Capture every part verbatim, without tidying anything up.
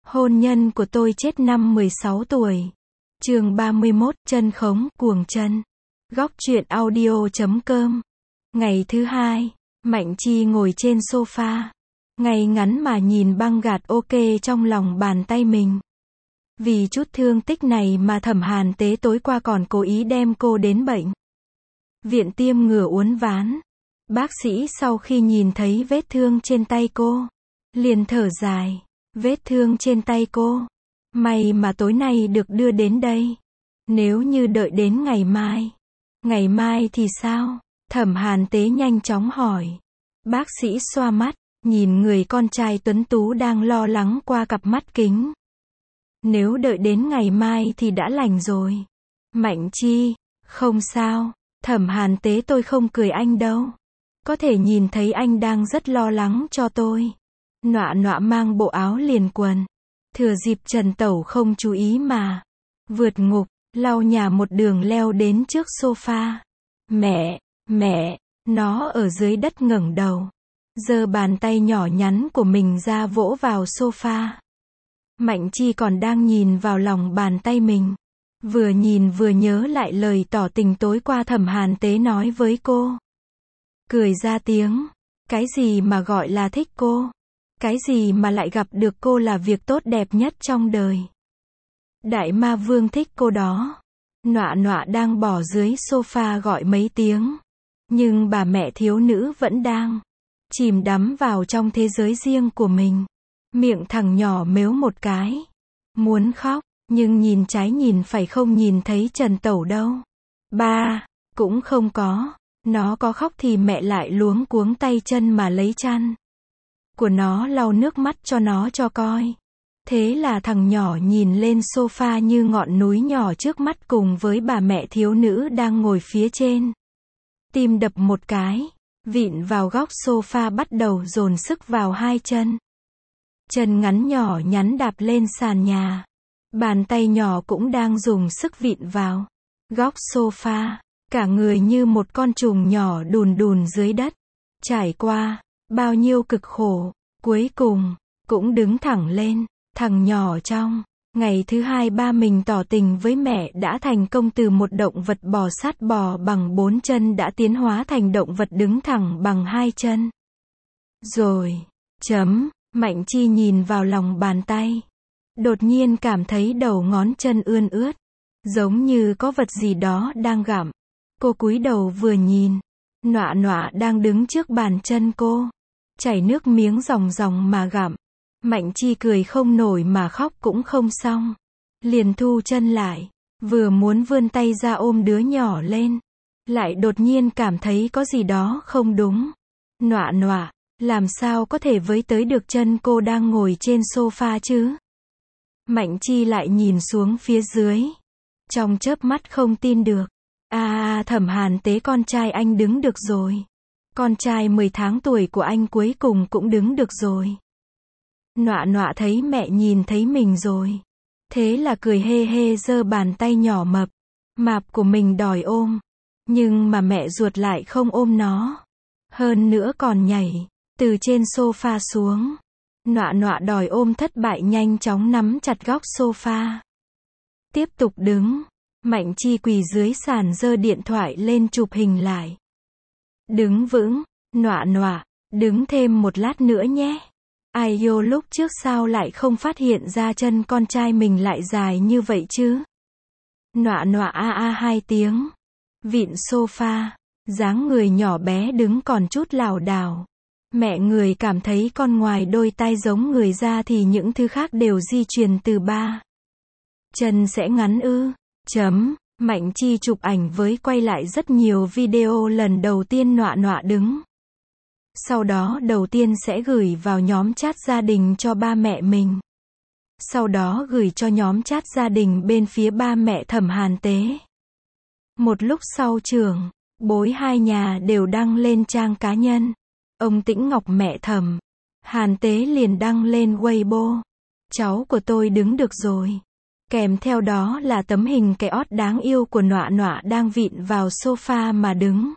Hôn nhân của tôi chết năm mười sáu tuổi. Chương ba mươi mốt, chân khống, cuồng chân. Góc truyện audio chấm com. Ngày thứ hai, Mạnh Chi ngồi trên sofa, ngay ngắn mà nhìn băng gạt ok trong lòng bàn tay mình. Vì chút thương tích này mà Thẩm Hàn Tế tối qua còn cố ý đem cô đến bệnh viện tiêm ngừa uốn ván. Bác sĩ sau khi nhìn thấy vết thương trên tay cô, liền thở dài. Vết thương trên tay cô, may mà tối nay được đưa đến đây. Nếu như đợi đến ngày mai. Ngày mai thì sao? Thẩm Hàn Tế nhanh chóng hỏi. Bác sĩ xoa mắt, nhìn người con trai tuấn tú đang lo lắng qua cặp mắt kính. Nếu đợi đến ngày mai thì đã lành rồi. Mạnh Chi, không sao. Thẩm Hàn Tế, tôi không cười anh đâu. Có thể nhìn thấy anh đang rất lo lắng cho tôi. Nọa nọa mang bộ áo liền quần. Thừa dịp Trần Tẩu không chú ý mà vượt ngục, lau nhà một đường leo đến trước sofa. Mẹ, mẹ, nó ở dưới đất ngẩng đầu, giơ bàn tay nhỏ nhắn của mình ra vỗ vào sofa. Mạnh Chi còn đang nhìn vào lòng bàn tay mình. Vừa nhìn vừa nhớ lại lời tỏ tình tối qua Thẩm Hàn Tế nói với cô. Cười ra tiếng. Cái gì mà gọi là thích cô? Cái gì mà lại gặp được cô là việc tốt đẹp nhất trong đời? Đại ma vương thích cô đó. Nọa nọa đang bỏ dưới sofa gọi mấy tiếng. Nhưng bà mẹ thiếu nữ vẫn đang chìm đắm vào trong thế giới riêng của mình. Miệng thằng nhỏ mếu một cái. Muốn khóc, nhưng nhìn trái nhìn phải không nhìn thấy Trần Tẩu đâu. Ba, cũng không có. Nó có khóc thì mẹ lại luống cuống tay chân mà lấy chăn của nó lau nước mắt cho nó cho coi. Thế là thằng nhỏ nhìn lên sofa như ngọn núi nhỏ trước mắt cùng với bà mẹ thiếu nữ đang ngồi phía trên. Tim đập một cái, vịn vào góc sofa bắt đầu dồn sức vào hai chân. Chân ngắn nhỏ nhắn đạp lên sàn nhà. Bàn tay nhỏ cũng đang dùng sức vịn vào góc sofa. Cả người như một con trùng nhỏ đùn đùn dưới đất. Trải qua bao nhiêu cực khổ, cuối cùng cũng đứng thẳng lên. Thằng nhỏ trong ngày thứ hai ba mình tỏ tình với mẹ đã thành công, từ một động vật bò sát bò bằng bốn chân đã tiến hóa thành động vật đứng thẳng bằng hai chân. Rồi, chấm, Mạnh Chi nhìn vào lòng bàn tay. Đột nhiên cảm thấy đầu ngón chân ươn ướt, giống như có vật gì đó đang gặm. Cô cúi đầu vừa nhìn, nọa nọa đang đứng trước bàn chân cô, chảy nước miếng ròng ròng mà gặm. Mạnh Chi cười không nổi mà khóc cũng không xong. Liền thu chân lại, vừa muốn vươn tay ra ôm đứa nhỏ lên, lại đột nhiên cảm thấy có gì đó không đúng. Nọa nọa, làm sao có thể với tới được chân cô đang ngồi trên sofa chứ? Mạnh Chi lại nhìn xuống phía dưới, trong chớp mắt không tin được. À, Thẩm Hàn Tế, con trai anh đứng được rồi. Con trai mười tháng tuổi của anh cuối cùng cũng đứng được rồi. Nọa nọa thấy mẹ nhìn thấy mình rồi. Thế là cười hê hê giơ bàn tay nhỏ mập mạp của mình đòi ôm. Nhưng mà mẹ ruột lại không ôm nó. Hơn nữa còn nhảy từ trên sofa xuống. Nọa nọa đòi ôm thất bại, nhanh chóng nắm chặt góc sofa. Tiếp tục đứng. Mạnh Chi quỳ dưới sàn giơ điện thoại lên chụp hình lại. Đứng vững, nọa nọa, đứng thêm một lát nữa nhé. Ai yêu, lúc trước sao lại không phát hiện ra chân con trai mình lại dài như vậy chứ? Nọa nọa a a hai tiếng. Vịn sofa, dáng người nhỏ bé đứng còn chút lảo đảo. Mẹ người cảm thấy con ngoài đôi tai giống người ra thì những thứ khác đều di truyền từ ba. Chân sẽ ngắn ư? Chấm, Mạnh Chi chụp ảnh với quay lại rất nhiều video lần đầu tiên nọa nọa đứng. Sau đó đầu tiên sẽ gửi vào nhóm chat gia đình cho ba mẹ mình. Sau đó gửi cho nhóm chat gia đình bên phía ba mẹ Thẩm Hàn Tế. Một lúc sau trưởng bối hai nhà đều đăng lên trang cá nhân. Ông Tĩnh Ngọc mẹ Thẩm Hàn Tế liền đăng lên Weibo. Cháu của tôi đứng được rồi. Kèm theo đó là tấm hình cái ót đáng yêu của nọa nọa đang vịn vào sofa mà đứng.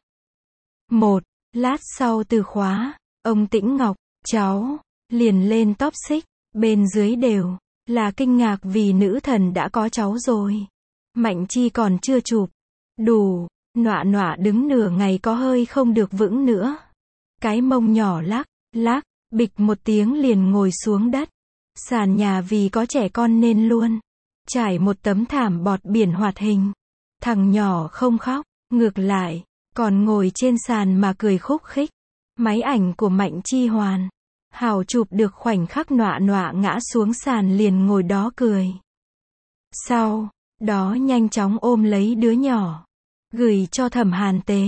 Một lát sau từ khóa, ông Tĩnh Ngọc, cháu, liền lên top xích, bên dưới đều Là kinh ngạc vì nữ thần đã có cháu rồi. Mạnh Chi còn chưa chụp đủ, nọa nọa đứng nửa ngày có hơi không được vững nữa. Cái mông nhỏ lắc, lắc, bịch một tiếng liền ngồi xuống đất. Sàn nhà vì có trẻ con nên luôn trải một tấm thảm bọt biển hoạt hình. Thằng nhỏ không khóc, ngược lại, còn ngồi trên sàn mà cười khúc khích. Máy ảnh của Mạnh Chi hoàn hảo chụp được khoảnh khắc nọa nọa ngã xuống sàn liền ngồi đó cười. Sau đó nhanh chóng ôm lấy đứa nhỏ, gửi cho Thẩm Hàn Tế.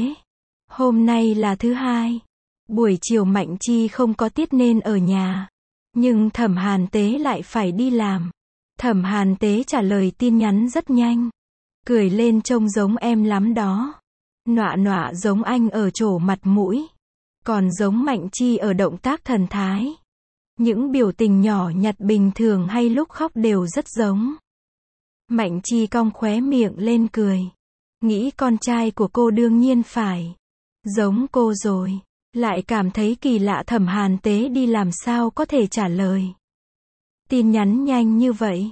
Hôm nay là thứ hai. Buổi chiều Mạnh Chi không có tiết nên ở nhà. Nhưng Thẩm Hàn Tế lại phải đi làm. Thẩm Hàn Tế trả lời tin nhắn rất nhanh. Cười lên trông giống em lắm đó. Nọa nọa giống anh ở chỗ mặt mũi. Còn giống Mạnh Chi ở động tác thần thái. Những biểu tình nhỏ nhặt bình thường hay lúc khóc đều rất giống. Mạnh Chi cong khóe miệng lên cười. Nghĩ con trai của cô đương nhiên phải giống cô rồi. Lại cảm thấy kỳ lạ Thẩm Hàn Tế đi làm sao có thể trả lời tin nhắn nhanh như vậy.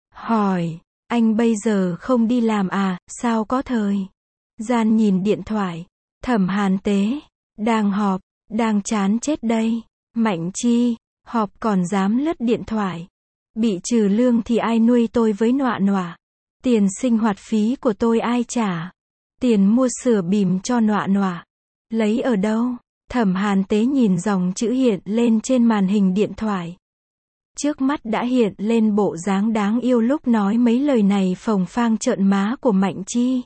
Hỏi, anh bây giờ không đi làm à, sao có thời gian nhìn điện thoại. Thẩm Hàn Tế, đang họp, đang chán chết đây. Mạnh Chi, họp còn dám lướt điện thoại. Bị trừ lương thì ai nuôi tôi với nọa nọa. Tiền sinh hoạt phí của tôi ai trả. Tiền mua sữa bìm cho nọa nọa. Lấy ở đâu? Thẩm Hàn Tế nhìn dòng chữ hiện lên trên màn hình điện thoại. Trước mắt đã hiện lên bộ dáng đáng yêu lúc nói mấy lời này phồng phang trợn má của Mạnh Chi.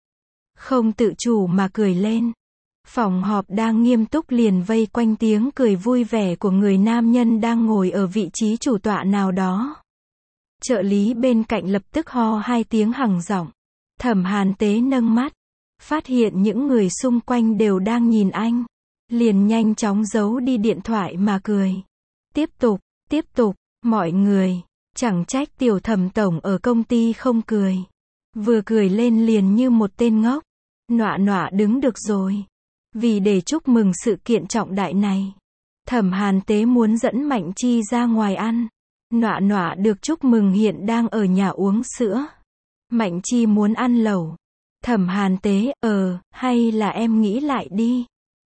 Không tự chủ mà cười lên. Phòng họp đang nghiêm túc liền vây quanh tiếng cười vui vẻ của người nam nhân đang ngồi ở vị trí chủ tọa nào đó. Trợ lý bên cạnh lập tức ho hai tiếng hằng giọng. Thẩm Hàn Tế nâng mắt, phát hiện những người xung quanh đều đang nhìn anh. Liền nhanh chóng giấu đi điện thoại mà cười. Tiếp tục, tiếp tục, mọi người. Chẳng trách tiểu Thẩm tổng ở công ty không cười. Vừa cười lên liền như một tên ngốc. Nọa nọa đứng được rồi. Vì để chúc mừng sự kiện trọng đại này, Thẩm Hàn Tế muốn dẫn Mạnh Chi ra ngoài ăn. Nọa nọa được chúc mừng hiện đang ở nhà uống sữa. Mạnh Chi muốn ăn lẩu. Thẩm Hàn Tế, ờ, hay là em nghĩ lại đi.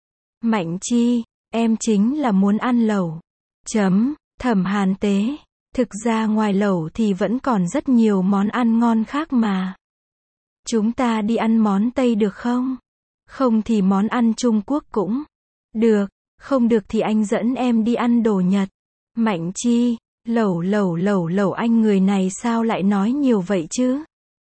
Mạnh Chi, em chính là muốn ăn lẩu. Chấm, Thẩm Hàn Tế, thực ra ngoài lẩu thì vẫn còn rất nhiều món ăn ngon khác mà. Chúng ta đi ăn món Tây được không? Không thì món ăn Trung Quốc cũng được, không được thì anh dẫn em đi ăn đồ Nhật. Mạnh Chi, lẩu lẩu lẩu lẩu anh người này sao lại nói nhiều vậy chứ?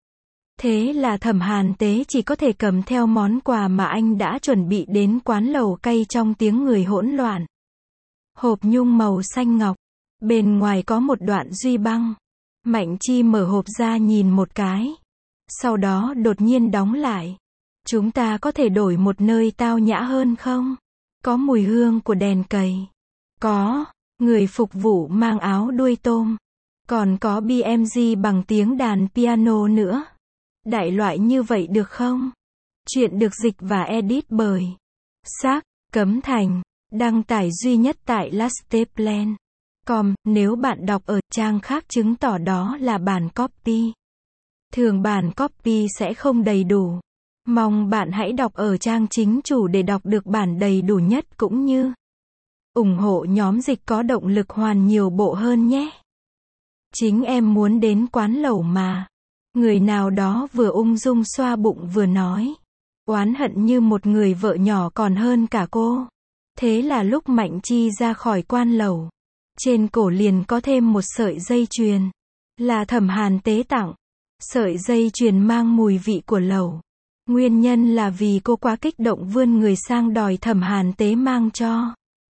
Thế là Thẩm Hàn Tế chỉ có thể cầm theo món quà mà anh đã chuẩn bị đến quán lẩu cay trong tiếng người hỗn loạn. Hộp nhung màu xanh ngọc, bên ngoài có một đoạn duy băng. Mạnh Chi mở hộp ra nhìn một cái, sau đó đột nhiên đóng lại. Chúng ta có thể đổi một nơi tao nhã hơn không? Có mùi hương của đèn cầy. Có, người phục vụ mang áo đuôi tôm. Còn có bê em giê bằng tiếng đàn piano nữa. Đại loại như vậy được không? Chuyện được dịch và edit bởi Sắc Cấm Thành. Đăng tải duy nhất tại lasteplan chấm com. Nếu bạn đọc ở trang khác chứng tỏ đó là bản copy. Thường bản copy sẽ không đầy đủ. Mong bạn hãy đọc ở trang chính chủ để đọc được bản đầy đủ nhất cũng như ủng hộ nhóm dịch có động lực hoàn nhiều bộ hơn nhé. Chính em muốn đến quán lẩu mà. Người nào đó vừa ung dung xoa bụng vừa nói. Oán hận như một người vợ nhỏ còn hơn cả cô. Thế là lúc Mạnh Chi ra khỏi quan lẩu, trên cổ liền có thêm một sợi dây chuyền. Là Thẩm Hàn Tế tặng. Sợi dây chuyền mang mùi vị của lẩu. Nguyên nhân là vì cô quá kích động vươn người sang đòi Thẩm Hàn Tế mang cho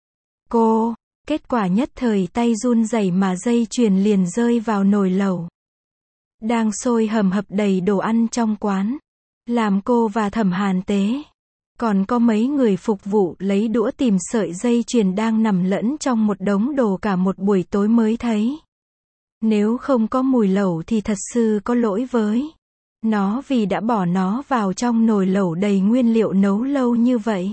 cô. Kết quả nhất thời tay run rẩy mà dây chuyền liền rơi vào nồi lẩu đang sôi hầm hập đầy đồ ăn trong quán. Làm cô và Thẩm Hàn Tế, còn có mấy người phục vụ lấy đũa tìm sợi dây chuyền đang nằm lẫn trong một đống đồ cả một buổi tối mới thấy. Nếu không có mùi lẩu thì thật sự có lỗi với nó vì đã bỏ nó vào trong nồi lẩu đầy nguyên liệu nấu lâu như vậy.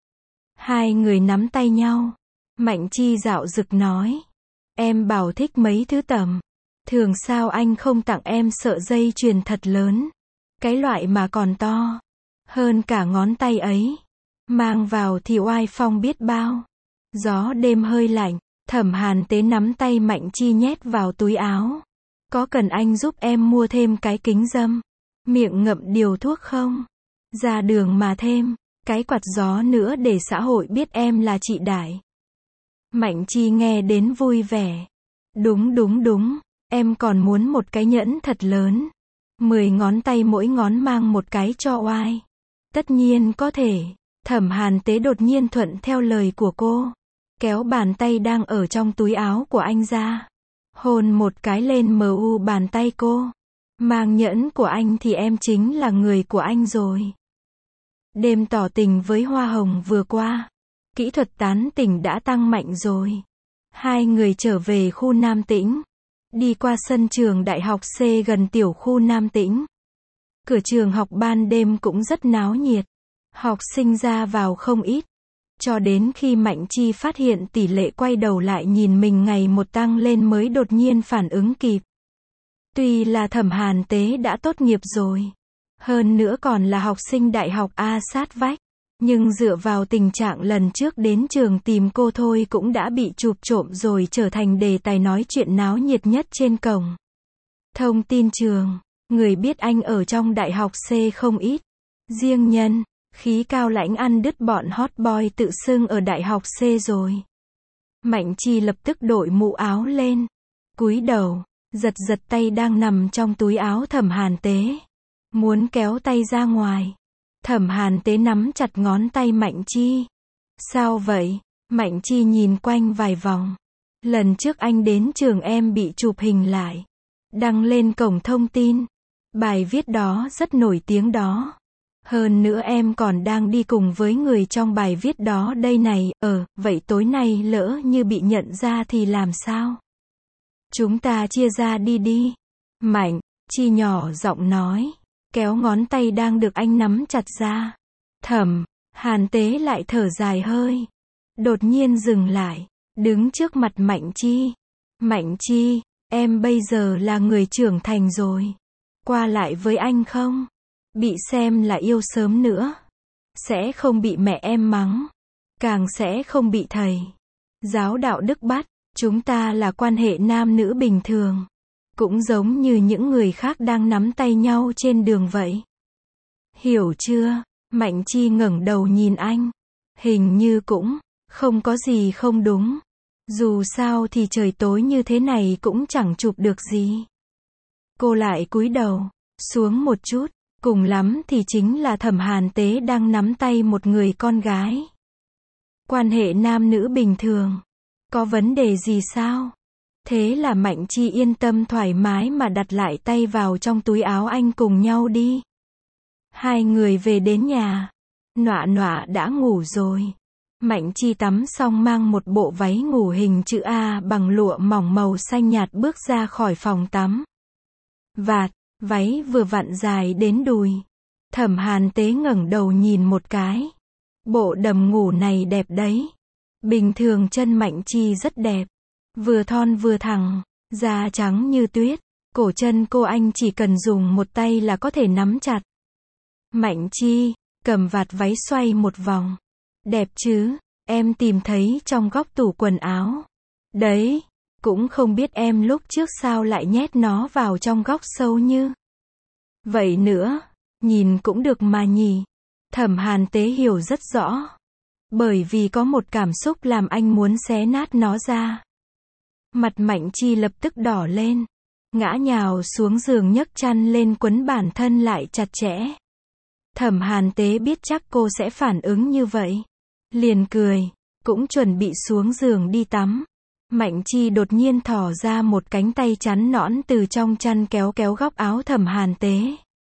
Hai người nắm tay nhau. Mạnh Chi dạo dực nói. Em bảo thích mấy thứ tầm Thường sao anh không tặng em sợi dây chuyền thật lớn, cái loại mà còn to hơn cả ngón tay ấy. Mang vào thì oai phong biết bao. Gió đêm hơi lạnh, Thẩm Hàn Tế nắm tay Mạnh Chi nhét vào túi áo. Có cần anh giúp em mua thêm cái kính râm, miệng ngậm điều thuốc không? Ra đường mà thêm cái quạt gió nữa để xã hội biết em là chị Đại. Mạnh Chi nghe đến vui vẻ. Đúng đúng đúng, em còn muốn một cái nhẫn thật lớn. Mười ngón tay mỗi ngón mang một cái cho oai. Tất nhiên có thể. Thẩm Hàn Tế đột nhiên thuận theo lời của cô. Kéo bàn tay đang ở trong túi áo của anh ra. Hôn một cái lên mờ u bàn tay cô. Mang nhẫn của anh thì em chính là người của anh rồi. Đêm tỏ tình với Hoa Hồng vừa qua. Kỹ thuật tán tỉnh đã tăng mạnh rồi. Hai người trở về khu Nam Tĩnh. Đi qua sân trường đại học C gần tiểu khu Nam Tĩnh. Cửa trường học ban đêm cũng rất náo nhiệt. Học sinh ra vào không ít. Cho đến khi Mạnh Chi phát hiện tỷ lệ quay đầu lại nhìn mình ngày một tăng lên mới đột nhiên phản ứng kịp. Tuy là Thẩm Hàn Tế đã tốt nghiệp rồi. Hơn nữa còn là học sinh đại học A sát vách. Nhưng dựa vào tình trạng lần trước đến trường tìm cô thôi cũng đã bị chụp trộm rồi trở thành đề tài nói chuyện náo nhiệt nhất trên cổng. Thông tin trường, người biết anh ở trong đại học C không ít. Riêng nhân, khí cao lãnh ăn đứt bọn hot boy tự xưng ở đại học C rồi. Mạnh Chi lập tức đội mũ áo lên. Cúi đầu, giật giật tay đang nằm trong túi áo Thẩm Hàn Tế. Muốn kéo tay ra ngoài. Thẩm Hàn Tế nắm chặt ngón tay Mạnh Chi. Sao vậy? Mạnh Chi nhìn quanh vài vòng. Lần trước anh đến trường em bị chụp hình lại. Đăng lên cổng thông tin. Bài viết đó rất nổi tiếng đó. Hơn nữa em còn đang đi cùng với người trong bài viết đó đây này. Ờ, vậy tối nay lỡ như bị nhận ra thì làm sao? Chúng ta chia ra đi đi. Mạnh Chi nhỏ giọng nói. Kéo ngón tay đang được anh nắm chặt ra. Thẩm Hàn Tế lại thở dài hơi. Đột nhiên dừng lại. Đứng trước mặt Mạnh Chi. Mạnh Chi, em bây giờ là người trưởng thành rồi. Qua lại với anh không? Bị xem là yêu sớm nữa. Sẽ không bị mẹ em mắng. Càng sẽ không bị thầy giáo đạo đức bắt. Chúng ta là quan hệ nam nữ bình thường. Cũng giống như những người khác đang nắm tay nhau trên đường vậy. Hiểu chưa? Mạnh Chi ngẩng đầu nhìn anh. Hình như cũng không có gì không đúng. Dù sao thì trời tối như thế này cũng chẳng chụp được gì. Cô lại cúi đầu xuống một chút. Cùng lắm thì chính là Thẩm Hàn Tế đang nắm tay một người con gái. Quan hệ nam nữ bình thường. Có vấn đề gì sao? Thế là Mạnh Chi yên tâm thoải mái mà đặt lại tay vào trong túi áo anh cùng nhau đi. Hai người về đến nhà. Nọa nọa đã ngủ rồi. Mạnh Chi tắm xong mang một bộ váy ngủ hình chữ A bằng lụa mỏng màu xanh nhạt bước ra khỏi phòng tắm. Vạt, váy vừa vặn dài đến đùi. Thẩm Hàn Tế ngẩng đầu nhìn một cái. Bộ đầm ngủ này đẹp đấy. Bình thường chân Mạnh Chi rất đẹp. Vừa thon vừa thẳng, da trắng như tuyết. Cổ chân cô anh chỉ cần dùng một tay là có thể nắm chặt. Mạnh Chi cầm vạt váy xoay một vòng. Đẹp chứ, em tìm thấy trong góc tủ quần áo. Đấy, cũng không biết em lúc trước sao lại nhét nó vào trong góc sâu như vậy nữa. Nhìn cũng được mà nhỉ. Thẩm Hàn Tế hiểu rất rõ. Bởi vì có một cảm xúc làm anh muốn xé nát nó ra. Mặt Mạnh Chi lập tức đỏ lên. Ngã nhào xuống giường nhấc chăn lên quấn bản thân lại chặt chẽ. Thẩm Hàn Tế biết chắc cô sẽ phản ứng như vậy. Liền cười, cũng chuẩn bị xuống giường đi tắm. Mạnh Chi đột nhiên thò ra một cánh tay trắng nõn từ trong chăn kéo kéo góc áo Thẩm Hàn Tế.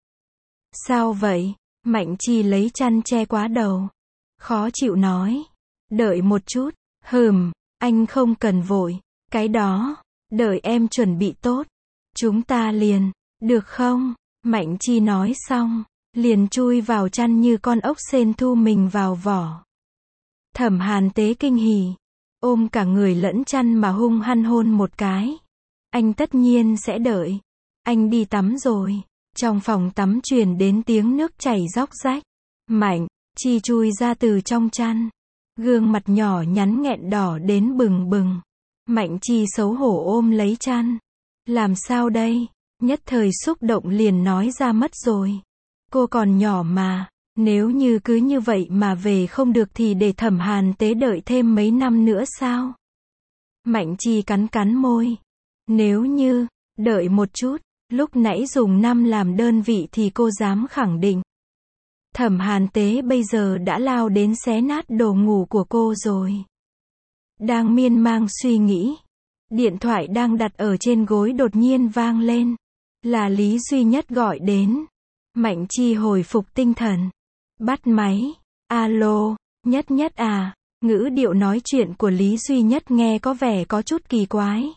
Sao vậy? Mạnh Chi lấy chăn che quá đầu. Khó chịu nói. Đợi một chút. Hừm, anh không cần vội. Cái đó, đợi em chuẩn bị tốt. Chúng ta liền, được không? Mạnh Chi nói xong, liền chui vào chăn như con ốc sên thu mình vào vỏ. Thẩm Hàn Tế kinh hỉ, ôm cả người lẫn chăn mà hung hăng hôn một cái. Anh tất nhiên sẽ đợi. Anh đi tắm rồi. Trong phòng tắm truyền đến tiếng nước chảy róc rách. Mạnh Chi chui ra từ trong chăn. Gương mặt nhỏ nhắn nghẹn đỏ đến bừng bừng. Mạnh Chi xấu hổ ôm lấy chăn. Làm sao đây? Nhất thời xúc động liền nói ra mất rồi. Cô còn nhỏ mà. Nếu như cứ như vậy mà về không được thì để Thẩm Hàn Tế đợi thêm mấy năm nữa sao? Mạnh Chi cắn cắn môi. Nếu như, đợi một chút, lúc nãy dùng năm làm đơn vị thì cô dám khẳng định. Thẩm Hàn Tế bây giờ đã lao đến xé nát đồ ngủ của cô rồi. Đang miên man suy nghĩ. Điện thoại đang đặt ở trên gối đột nhiên vang lên. Là Lý Duy Nhất gọi đến. Mạnh Chi hồi phục tinh thần. Bắt máy. Alo, Nhất Nhất à? Ngữ điệu nói chuyện của Lý Duy Nhất nghe có vẻ có chút kỳ quái.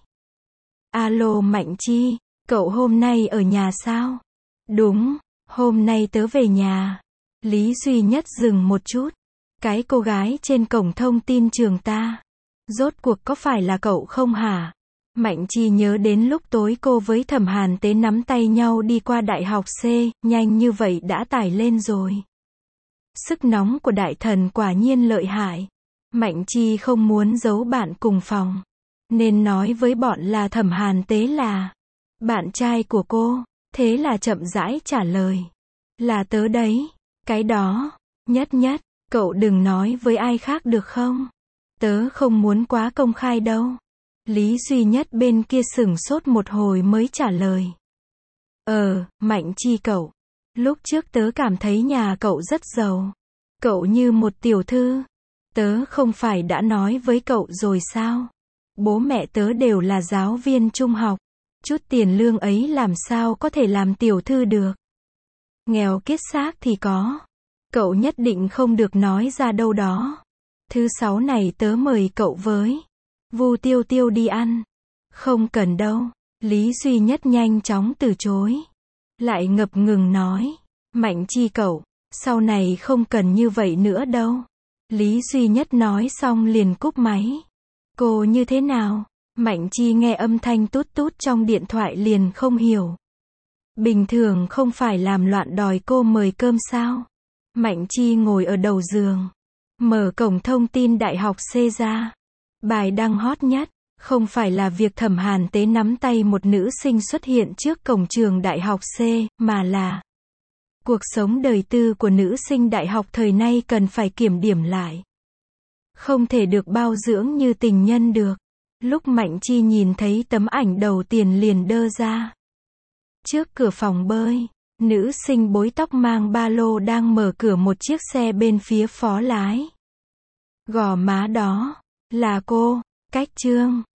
Alo Mạnh Chi, cậu hôm nay ở nhà sao? Đúng, hôm nay tớ về nhà. Lý Duy Nhất dừng một chút. Cái cô gái trên cổng thông tin trường ta. Rốt cuộc có phải là cậu không hả? Mạnh Chi nhớ đến lúc tối cô với Thẩm Hàn Tế nắm tay nhau đi qua đại học C, nhanh như vậy đã tải lên rồi. Sức nóng của đại thần quả nhiên lợi hại. Mạnh Chi không muốn giấu bạn cùng phòng. Nên nói với bọn là Thẩm Hàn Tế là bạn trai của cô. Thế là chậm rãi trả lời. Là tớ đấy. Cái đó, Nhất Nhất, cậu đừng nói với ai khác được không? Tớ không muốn quá công khai đâu. Lý Duy Nhất bên kia sửng sốt một hồi mới trả lời. Ờ, Mạnh Chi cậu. Lúc trước tớ cảm thấy nhà cậu rất giàu. Cậu như một tiểu thư. Tớ không phải đã nói với cậu rồi sao? Bố mẹ tớ đều là giáo viên trung học. Chút tiền lương ấy làm sao có thể làm tiểu thư được? Nghèo kiết xác thì có. Cậu nhất định không được nói ra đâu đó. Thứ sáu này tớ mời cậu với Vu Tiêu Tiêu đi ăn. Không cần đâu. Lý Duy Nhất nhanh chóng từ chối. Lại ngập ngừng nói. Mạnh Chi cậu, sau này không cần như vậy nữa đâu. Lý Duy Nhất nói xong liền cúp máy. Cô như thế nào? Mạnh Chi nghe âm thanh tút tút trong điện thoại liền không hiểu. Bình thường không phải làm loạn đòi cô mời cơm sao? Mạnh Chi ngồi ở đầu giường. Mở cổng thông tin đại học C ra. Bài đăng hot nhất. Không phải là việc Thẩm Hàn Tế nắm tay một nữ sinh xuất hiện trước cổng trường đại học C, mà là cuộc sống đời tư của nữ sinh đại học thời nay cần phải kiểm điểm lại. Không thể được bao dưỡng như tình nhân được. Lúc Mạnh Chi nhìn thấy tấm ảnh đầu tiên liền đơ ra. Trước cửa phòng bơi, nữ sinh bối tóc mang ba lô đang mở cửa một chiếc xe bên phía phó lái. Gò má đó, là cô, Cách Trương.